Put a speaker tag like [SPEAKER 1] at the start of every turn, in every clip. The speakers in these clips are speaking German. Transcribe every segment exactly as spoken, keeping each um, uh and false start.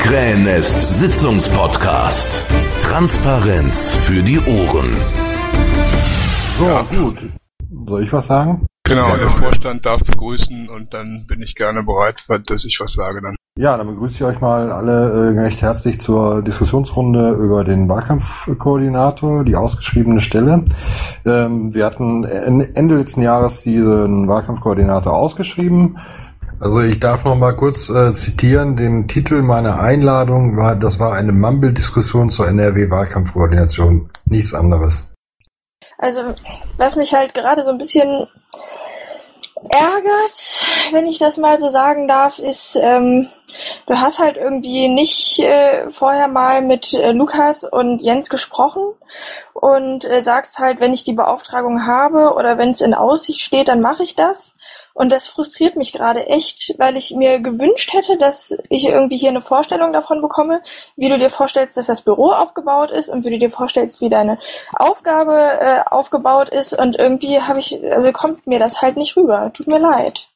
[SPEAKER 1] Krähennest Sitzungspodcast. Transparenz für die Ohren.
[SPEAKER 2] So, gut. Soll ich was sagen?
[SPEAKER 3] Genau, der Vorstand darf begrüßen und dann bin ich gerne bereit, dass ich was sage dann.
[SPEAKER 2] Ja, dann begrüße ich euch mal alle äh, recht herzlich zur Diskussionsrunde über den Wahlkampfkoordinator, die ausgeschriebene Stelle. Ähm, wir hatten Ende letzten Jahres diesen Wahlkampfkoordinator ausgeschrieben. Also ich darf noch mal kurz äh, zitieren, den Titel meiner Einladung war, das war eine Mumble-Diskussion zur N R W-Wahlkampfkoordination, nichts anderes.
[SPEAKER 4] Also, was mich halt gerade so ein bisschen ärgert, wenn ich das mal so sagen darf, ist, ähm, du hast halt irgendwie nicht äh, vorher mal mit äh, Lukas und Jens gesprochen und äh, sagst halt, wenn ich die Beauftragung habe oder wenn es in Aussicht steht, dann mache ich das. Und das frustriert mich gerade echt, weil ich mir gewünscht hätte, dass ich irgendwie hier eine Vorstellung davon bekomme, wie du dir vorstellst, dass das Büro aufgebaut ist und wie du dir vorstellst, wie deine Aufgabe äh, aufgebaut ist. Und irgendwie habe ich, also kommt mir das halt nicht rüber. Tut mir leid.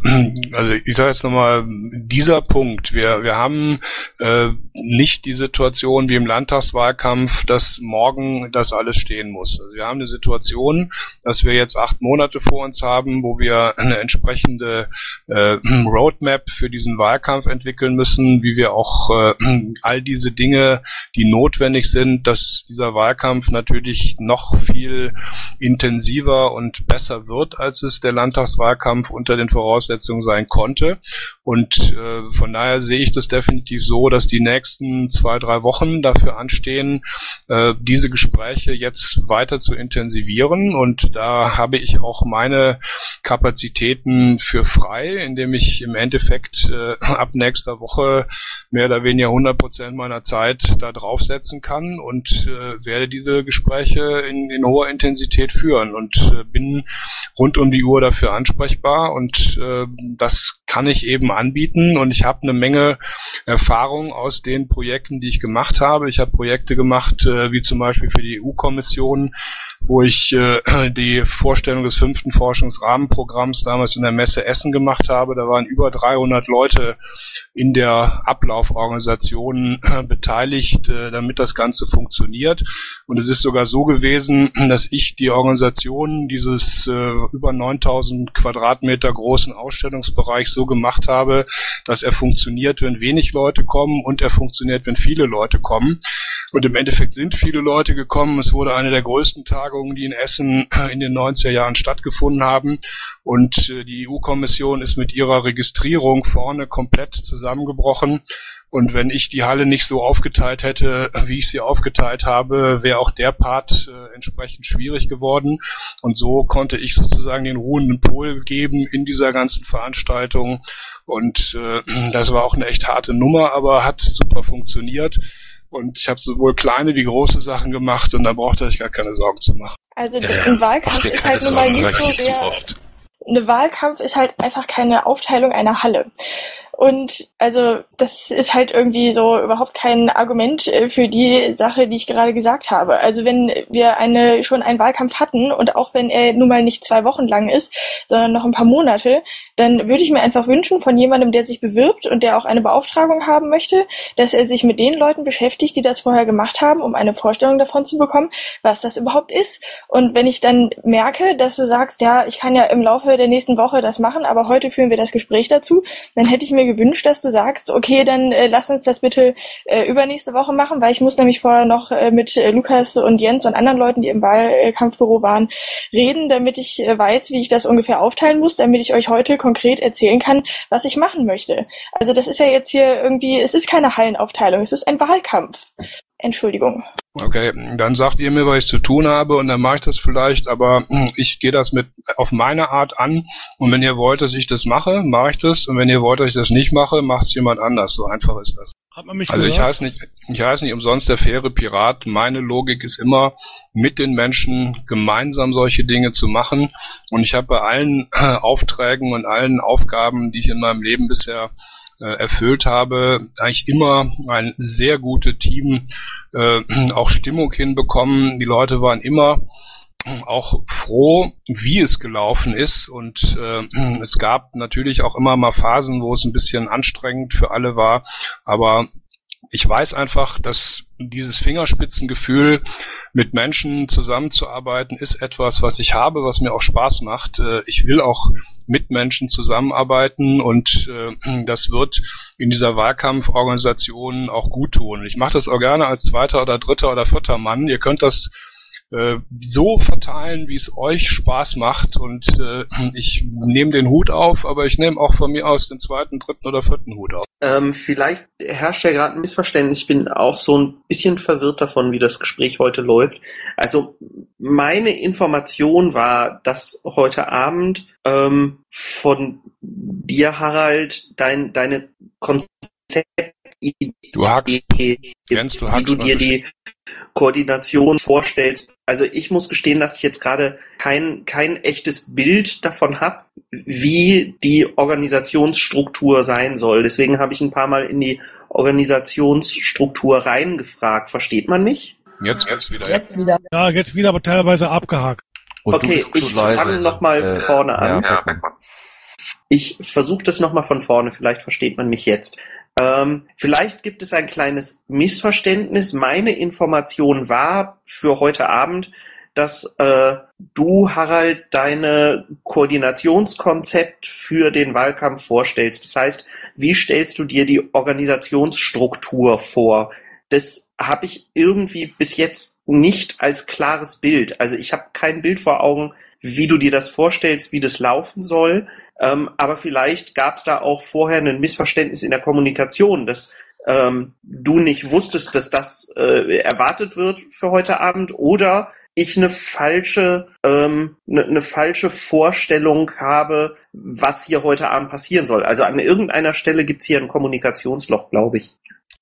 [SPEAKER 3] Also ich sage jetzt nochmal, dieser Punkt, wir wir haben äh, nicht die Situation wie im Landtagswahlkampf, dass morgen das alles stehen muss. Also wir haben eine Situation, dass wir jetzt acht Monate vor uns haben, wo wir eine entsprechende äh, Roadmap für diesen Wahlkampf entwickeln müssen, wie wir auch äh, all diese Dinge, die notwendig sind, dass dieser Wahlkampf natürlich noch viel intensiver und besser wird, als es der Landtagswahlkampf unter den Voraussetzungen sein konnte. Und äh, von daher sehe ich das definitiv so, dass die nächsten zwei, drei Wochen dafür anstehen, äh, diese Gespräche jetzt weiter zu intensivieren. Und da habe ich auch meine Kapazitäten für frei, indem ich im Endeffekt äh, ab nächster Woche mehr oder weniger hundert Prozent meiner Zeit da draufsetzen kann und äh, werde diese Gespräche in, in hoher Intensität führen und äh, bin rund um die Uhr dafür ansprechbar und äh, das kann ich eben anbieten und ich habe eine Menge Erfahrung aus den Projekten, die ich gemacht habe. Ich habe Projekte gemacht, äh, wie zum Beispiel für die E U-Kommission, wo ich äh, die Vorstellung des fünften Forschungsrahmenprogramms damals in der Messe Essen gemacht habe. Da waren über dreihundert Leute in der Ablauforganisation äh, beteiligt, äh, damit das Ganze funktioniert. Und es ist sogar so gewesen, dass ich die Organisation dieses äh, über neuntausend Quadratmeter großen Ausstellungsbereich so gemacht habe, dass er funktioniert, wenn wenig Leute kommen und er funktioniert, wenn viele Leute kommen. Und im Endeffekt sind viele Leute gekommen. Es wurde eine der größten Tagungen, die in Essen in den neunziger Jahren stattgefunden haben. Und die E U-Kommission ist mit ihrer Registrierung vorne komplett zusammengebrochen. Und wenn ich die Halle nicht so aufgeteilt hätte, wie ich sie aufgeteilt habe, wäre auch der Part äh, entsprechend schwierig geworden. Und so konnte ich sozusagen den ruhenden Pol geben in dieser ganzen Veranstaltung. Und äh, das war auch eine echt harte Nummer, aber hat super funktioniert. Und ich habe sowohl kleine wie große Sachen gemacht und da braucht ihr euch gar keine Sorgen zu machen.
[SPEAKER 4] Also ein Wahlkampf ist halt nun mal nicht so sehr... Eine Wahlkampf ist halt einfach keine Aufteilung einer Halle. Und also das ist halt irgendwie so überhaupt kein Argument für die Sache, die ich gerade gesagt habe. Also wenn wir eine schon einen Wahlkampf hatten und auch wenn er nun mal nicht zwei Wochen lang ist, sondern noch ein paar Monate, dann würde ich mir einfach wünschen von jemandem, der sich bewirbt und der auch eine Beauftragung haben möchte, dass er sich mit den Leuten beschäftigt, die das vorher gemacht haben, um eine Vorstellung davon zu bekommen, was das überhaupt ist. Und wenn ich dann merke, dass du sagst, ja, ich kann ja im Laufe der nächsten Woche das machen, aber heute führen wir das Gespräch dazu, dann hätte ich mir gewünscht, dass du sagst, okay, dann äh, lass uns das bitte äh, übernächste Woche machen, weil ich muss nämlich vorher noch äh, mit äh, Lukas und Jens und anderen Leuten, die im Wahlkampfbüro waren, reden, damit ich äh, weiß, wie ich das ungefähr aufteilen muss, damit ich euch heute konkret erzählen kann, was ich machen möchte. Also das ist ja jetzt hier irgendwie, es ist keine Hallenaufteilung, es ist ein Wahlkampf. Entschuldigung.
[SPEAKER 3] Okay, dann sagt ihr mir, was ich zu tun habe und dann mache ich das vielleicht, aber ich gehe das mit auf meine Art an und wenn ihr wollt, dass ich das mache, mache ich das und wenn ihr wollt, dass ich das nicht mache, macht es jemand anders. So einfach ist das.
[SPEAKER 5] Hat man mich
[SPEAKER 3] also
[SPEAKER 5] gehört?
[SPEAKER 3] ich heiße nicht, ich heiße nicht umsonst der faire Pirat. Meine Logik ist immer, mit den Menschen gemeinsam solche Dinge zu machen und ich habe bei allen äh, Aufträgen und allen Aufgaben, die ich in meinem Leben bisher erfüllt habe, eigentlich immer ein sehr gutes Team, äh, auch Stimmung hinbekommen. Die Leute waren immer auch froh, wie es gelaufen ist und äh, es gab natürlich auch immer mal Phasen, wo es ein bisschen anstrengend für alle war, aber ich weiß einfach, dass dieses Fingerspitzengefühl, mit Menschen zusammenzuarbeiten, ist etwas, was ich habe, was mir auch Spaß macht. Ich will auch mit Menschen zusammenarbeiten und das wird in dieser Wahlkampforganisation auch gut tun. Ich mache das auch gerne als zweiter oder dritter oder vierter Mann. Ihr könnt das äh, so verteilen, wie es euch Spaß macht und äh, ich nehme den Hut auf, aber ich nehme auch von mir aus den zweiten, dritten oder vierten Hut auf.
[SPEAKER 5] Ähm, vielleicht herrscht ja gerade ein Missverständnis. Ich bin auch so ein bisschen verwirrt davon, wie das Gespräch heute läuft. Also meine Information war, dass heute Abend ähm, von dir, Harald, dein, deine Konzeptidee,
[SPEAKER 3] du hackst, Jens, du hackst
[SPEAKER 5] wie du dir die Koordination vorstellst. Also ich muss gestehen, dass ich jetzt gerade kein kein echtes Bild davon habe, wie die Organisationsstruktur sein soll. Deswegen habe ich ein paar Mal in die Organisationsstruktur reingefragt. Versteht man mich?
[SPEAKER 3] Jetzt, jetzt wieder.
[SPEAKER 6] Jetzt wieder.
[SPEAKER 7] Ja, jetzt wieder, aber teilweise abgehakt.
[SPEAKER 5] Und okay, ich fange nochmal äh, vorne an. Ja, ich versuche das nochmal von vorne, vielleicht versteht man mich jetzt. Ähm, vielleicht gibt es ein kleines Missverständnis. Meine Information war für heute Abend, dass äh, du, Harald, deine Koordinationskonzept für den Wahlkampf vorstellst. Das heißt, wie stellst du dir die Organisationsstruktur vor? Das habe ich irgendwie bis jetzt nicht als klares Bild. Also ich habe kein Bild vor Augen, wie du dir das vorstellst, wie das laufen soll. Ähm, aber vielleicht gab es da auch vorher ein Missverständnis in der Kommunikation, dass ähm, du nicht wusstest, dass das äh, erwartet wird für heute Abend, oder ich eine falsche, ähm, eine, eine falsche Vorstellung habe, was hier heute Abend passieren soll. Also an irgendeiner Stelle gibt es hier ein Kommunikationsloch, glaube ich.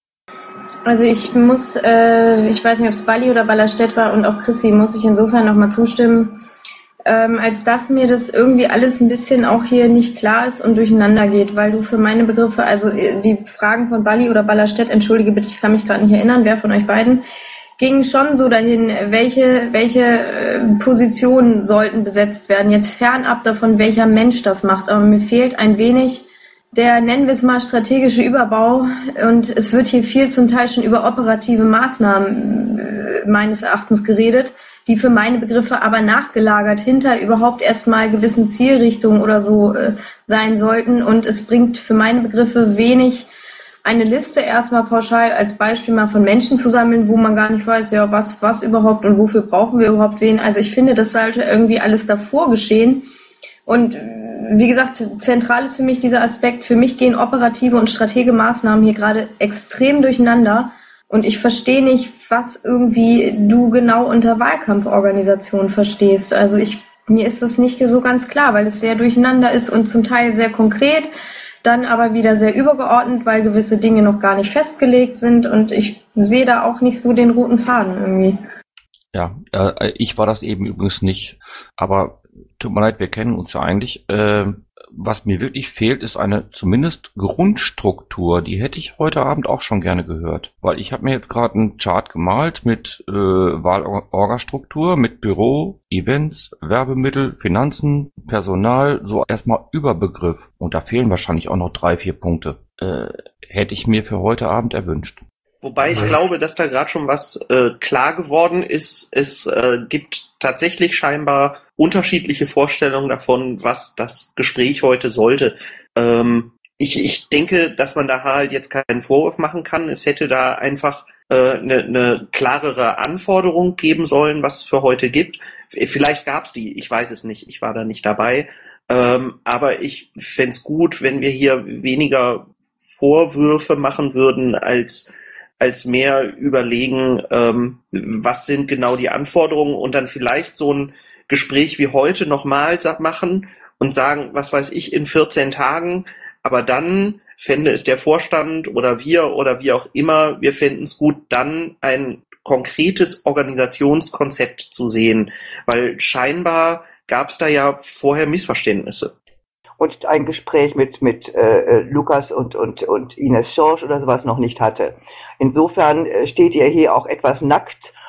[SPEAKER 6] Also ich muss, äh, ich weiß nicht, ob es Balli oder Ballerstedt war, und auch Chrissy muss ich insofern nochmal zustimmen, ähm, als dass mir das irgendwie alles ein bisschen auch hier nicht klar ist und durcheinander geht, weil du für meine Begriffe, also die Fragen von Balli oder Ballerstedt, entschuldige bitte, ich kann mich gerade nicht erinnern, wer von euch beiden, gingen schon so dahin, welche, welche äh, Positionen sollten besetzt werden, jetzt fernab davon, welcher Mensch das macht, aber mir fehlt ein wenig der, nennen wir es mal, strategische Überbau, und es wird hier viel zum Teil schon über operative Maßnahmen äh, meines Erachtens geredet, die für meine Begriffe aber nachgelagert hinter überhaupt erstmal gewissen Zielrichtungen oder so äh, sein sollten, und es bringt für meine Begriffe wenig, eine Liste erstmal pauschal als Beispiel mal von Menschen zu sammeln, wo man gar nicht weiß, ja, was, was überhaupt und wofür brauchen wir überhaupt wen. Also ich finde, das sollte irgendwie alles davor geschehen. Und wie gesagt, zentral ist für mich dieser Aspekt. Für mich gehen operative und strategische Maßnahmen hier gerade extrem durcheinander. Und ich verstehe nicht, was irgendwie du genau unter Wahlkampforganisation verstehst. Also ich, mir ist das nicht so ganz klar, weil es sehr durcheinander ist und zum Teil sehr konkret, dann aber wieder sehr übergeordnet, weil gewisse Dinge noch gar nicht festgelegt sind. Und ich sehe da auch nicht so den roten Faden irgendwie.
[SPEAKER 8] Ja, äh, ich war das eben übrigens nicht, aber tut mir leid, wir kennen uns ja eigentlich. Äh, was mir wirklich fehlt, ist eine zumindest Grundstruktur. Die hätte ich heute Abend auch schon gerne gehört. Weil ich habe mir jetzt gerade einen Chart gemalt mit äh, Wahlorgastruktur, mit Büro, Events, Werbemittel, Finanzen, Personal, so erstmal Überbegriff. Und da fehlen wahrscheinlich auch noch drei, vier Punkte. Äh, hätte ich mir für heute Abend erwünscht.
[SPEAKER 5] Wobei ich glaube, dass da gerade schon was äh, klar geworden ist. Es äh, gibt tatsächlich scheinbar unterschiedliche Vorstellungen davon, was das Gespräch heute sollte. Ähm, ich, ich denke, dass man da halt jetzt keinen Vorwurf machen kann. Es hätte da einfach eine äh, ne klarere Anforderung geben sollen, was es für heute gibt. Vielleicht gab es die, ich weiß es nicht, ich war da nicht dabei. Ähm, aber ich fände es gut, wenn wir hier weniger Vorwürfe machen würden, als als mehr überlegen, ähm, was sind genau die Anforderungen, und dann vielleicht so ein Gespräch wie heute nochmal machen und sagen, was weiß ich, in vierzehn Tagen, aber dann fände es der Vorstand oder wir oder wie auch immer, wir fänden es gut, dann ein konkretes Organisationskonzept zu sehen, weil scheinbar gab es da ja vorher Missverständnisse.
[SPEAKER 9] Und ein Gespräch mit mit äh, Lukas und und und Ines Schorsch oder sowas noch nicht hatte. Insofern steht ihr hier auch etwas nackt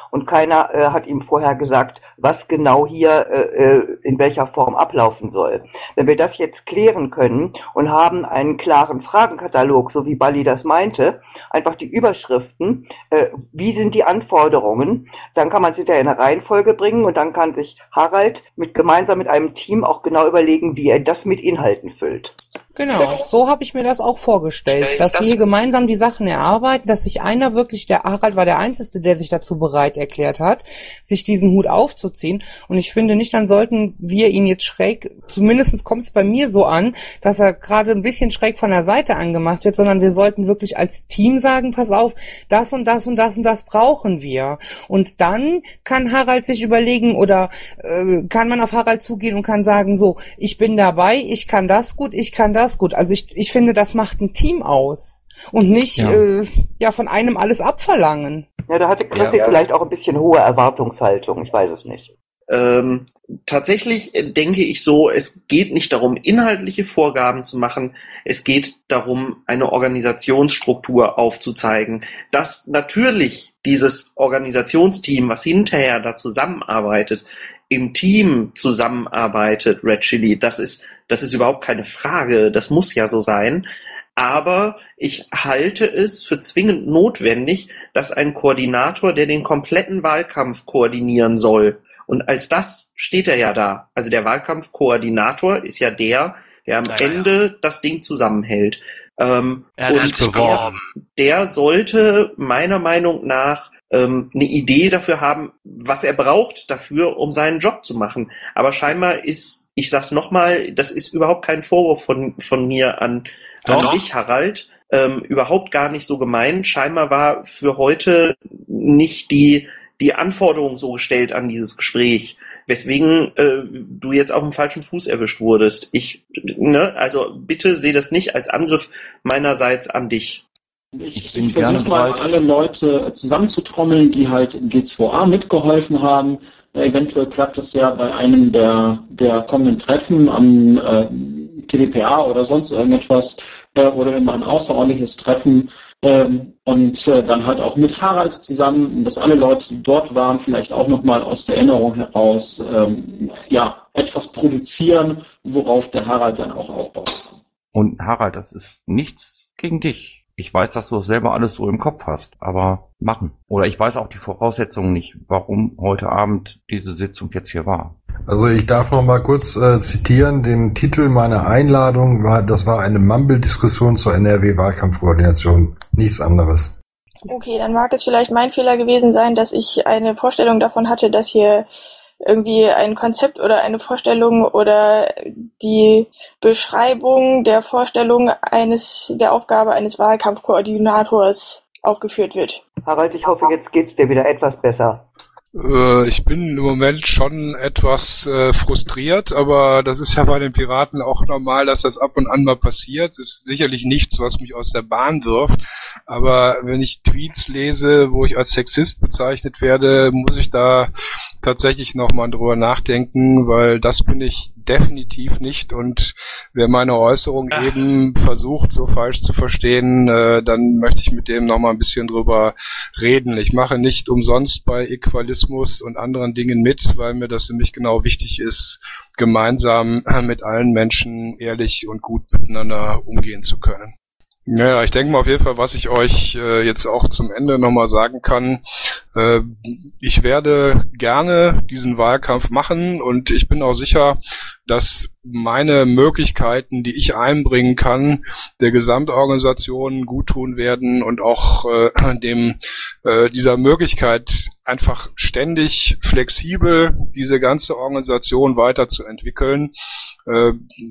[SPEAKER 9] und keiner äh, hat ihm vorher gesagt, was genau hier äh, in welcher Form ablaufen soll. Wenn wir das jetzt klären können und haben einen klaren Fragenkatalog, so wie Bali das meinte, einfach die Überschriften, äh, wie sind die Anforderungen, dann kann man es hinterher in eine Reihenfolge bringen und dann kann sich Harald mit gemeinsam mit einem Team auch genau überlegen, wie er das mit Inhalten füllt.
[SPEAKER 10] Genau, so habe ich mir das auch vorgestellt, dass wir gemeinsam die Sachen erarbeiten, dass sich einer wirklich, der Harald war der Einzige, der sich dazu bereit erklärt hat, sich diesen Hut aufzuziehen. Und ich finde nicht, dann sollten wir ihn jetzt schräg, zumindest kommt es bei mir so an, dass er gerade ein bisschen schräg von der Seite angemacht wird, sondern wir sollten wirklich als Team sagen, pass auf, das und das und das und das brauchen wir. Und dann kann Harald sich überlegen oder äh, kann man auf Harald zugehen und kann sagen, so, ich bin dabei, ich kann das gut, ich kann das gut. Also ich, ich finde, das macht ein Team aus und nicht ja, äh, ja von einem alles abverlangen.
[SPEAKER 9] Ja, da hatte Christi ja, vielleicht auch ein bisschen hohe Erwartungshaltung, ich weiß es nicht.
[SPEAKER 5] Ähm, tatsächlich denke ich so, es geht nicht darum, inhaltliche Vorgaben zu machen, es geht darum, eine Organisationsstruktur aufzuzeigen, dass natürlich dieses Organisationsteam, was hinterher da zusammenarbeitet, im Team zusammenarbeitet, Red Chili, das ist, das ist überhaupt keine Frage, das muss ja so sein. Aber ich halte es für zwingend notwendig, dass ein Koordinator, der den kompletten Wahlkampf koordinieren soll, und als das steht er ja da. Also der Wahlkampfkoordinator ist ja der, der am naja, Ende ja. das Ding zusammenhält. Ähm,
[SPEAKER 11] er hat sich beworben.
[SPEAKER 5] Der, der sollte meiner Meinung nach ähm, eine Idee dafür haben, was er braucht dafür, um seinen Job zu machen. Aber scheinbar ist, ich sag's nochmal, das ist überhaupt kein Vorwurf von, von mir an, an dich, Harald. Ähm, überhaupt gar nicht so gemeint. Scheinbar war für heute nicht die die Anforderung so gestellt an dieses Gespräch, weswegen äh, du jetzt auf dem falschen Fuß erwischt wurdest. Ich, ne, also bitte seh das nicht als Angriff meinerseits an dich.
[SPEAKER 12] Ich, ich versuche mal alle Leute zusammenzutrommeln, die halt im G zwei A mitgeholfen haben. Äh, eventuell klappt das ja bei einem der, der kommenden Treffen am äh, T D P A oder sonst irgendetwas äh, oder wenn wir ein außerordentliches Treffen ähm, und äh, dann halt auch mit Harald zusammen, dass alle Leute, die dort waren, vielleicht auch nochmal aus der Erinnerung heraus ähm, ja, etwas produzieren, worauf der Harald dann auch aufbaut.
[SPEAKER 8] Und Harald, das ist nichts gegen dich. Ich weiß, dass du das selber alles so im Kopf hast, aber machen. Oder ich weiß auch die Voraussetzungen nicht, warum heute Abend diese Sitzung jetzt hier war.
[SPEAKER 2] Also ich darf noch mal kurz äh, zitieren, den Titel meiner Einladung war, das war eine Mumble-Diskussion zur N R W-Wahlkampfkoordination, nichts anderes.
[SPEAKER 4] Okay, dann mag es vielleicht mein Fehler gewesen sein, dass ich eine Vorstellung davon hatte, dass hier irgendwie ein Konzept oder eine Vorstellung oder die Beschreibung der Vorstellung eines, der Aufgabe eines Wahlkampfkoordinators aufgeführt wird.
[SPEAKER 9] Harald, ich hoffe, jetzt geht's dir wieder etwas besser.
[SPEAKER 3] Ich bin im Moment schon etwas äh, frustriert, aber das ist ja bei den Piraten auch normal, dass das ab und an mal passiert. Ist sicherlich nichts, was mich aus der Bahn wirft, aber wenn ich Tweets lese, wo ich als Sexist bezeichnet werde, muss ich da tatsächlich nochmal drüber nachdenken, weil das bin ich definitiv nicht und wer meine Äußerung eben versucht, so falsch zu verstehen, äh, dann möchte ich mit dem nochmal ein bisschen drüber reden. Ich mache nicht umsonst bei Equalismus und anderen Dingen mit, weil mir das nämlich genau wichtig ist, gemeinsam mit allen Menschen ehrlich und gut miteinander umgehen zu können. Ja, ich denke mal auf jeden Fall, was ich euch äh, jetzt auch zum Ende nochmal sagen kann, äh, ich werde gerne diesen Wahlkampf machen und ich bin auch sicher, dass meine Möglichkeiten, die ich einbringen kann, der Gesamtorganisation guttun werden und auch äh, dem äh, dieser Möglichkeit einfach ständig flexibel diese ganze Organisation weiterzuentwickeln. Äh,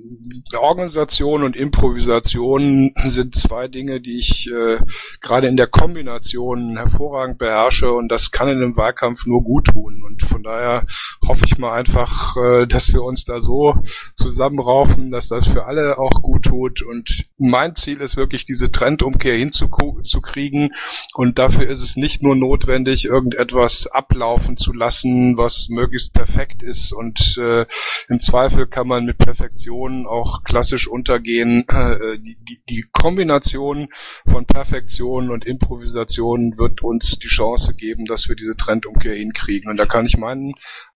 [SPEAKER 3] Organisation und Improvisation sind zwei Dinge, die ich äh, gerade in der Kombination hervorragend beherrsche und das kann in einem Wahlkampf nur gut tun. Und von daher hoffe ich mal einfach, äh, dass wir uns da so zusammenraufen, dass das für alle auch gut tut. Und mein Ziel ist wirklich, diese Trendumkehr hinzukriegen. Und dafür ist es nicht nur notwendig, irgendetwas ablaufen zu lassen, was möglichst perfekt ist. Und äh, im Zweifel kann man mit Perfektion auch klassisch untergehen. Äh, die, die, die Kombination von Perfektion und Improvisation wird uns die Chance geben, dass wir diese Trendumkehr hinkriegen. Und da kann ich meinen